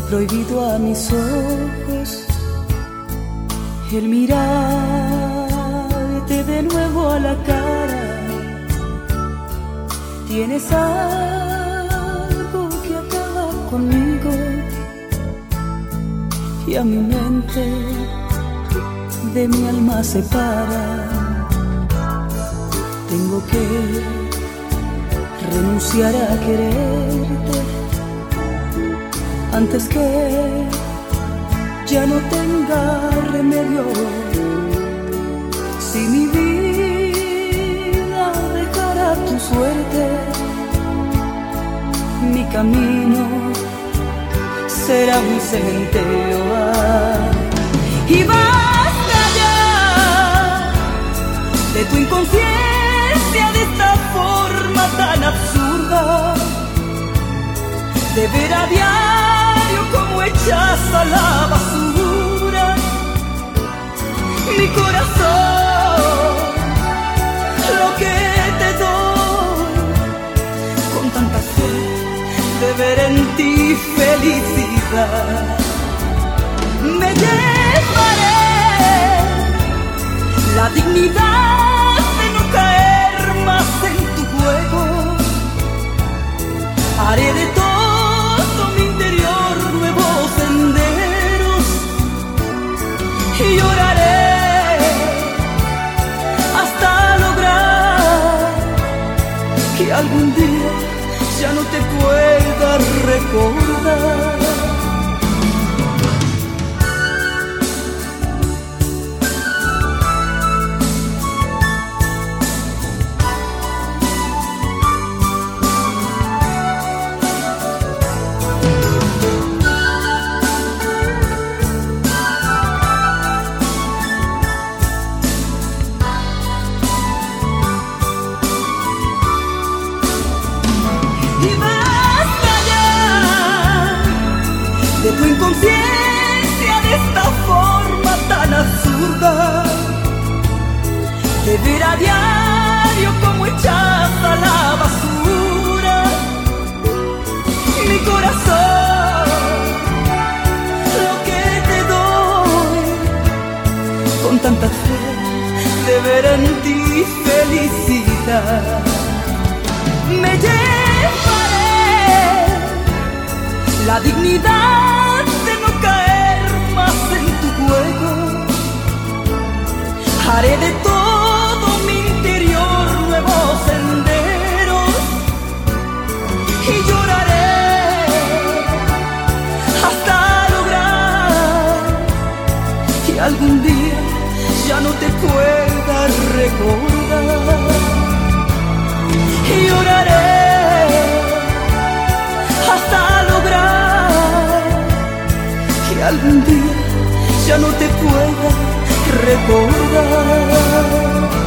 prohibido a mis ojos el mirarte de nuevo a la cara. Tienes algo que acaba conmigo y a mi mente de mi alma separa. Tengo que renunciar a quererte antes que ya no tenga remedio. Si mi vida dejara tu suerte, mi camino será un cementerio. Y basta ya de tu inconsciencia, de esta forma tan absurda de ver a diario como echas a la basura mi corazón, lo que te doy con tanta fe de ver en ti felicidad. Me llevaré la dignidad de no caer más en tu juego. Haré de todo mi interior nuevos senderos y lloraré hasta lograr que algún día ya no te pueda recordar. De tu inconsciencia, de esta forma tan absurda de ver a diario como echas a la basura mi corazón, lo que te doy con tanta fe de ver en ti felicidad. Me llevaré la dignidad de no caer más en tu juego. Haré de todo mi interior nuevos senderos y lloraré hasta lograr que algún día ya no te pueda recordar. Y lloraré hasta lograr que algún día ya no te pueda recordar.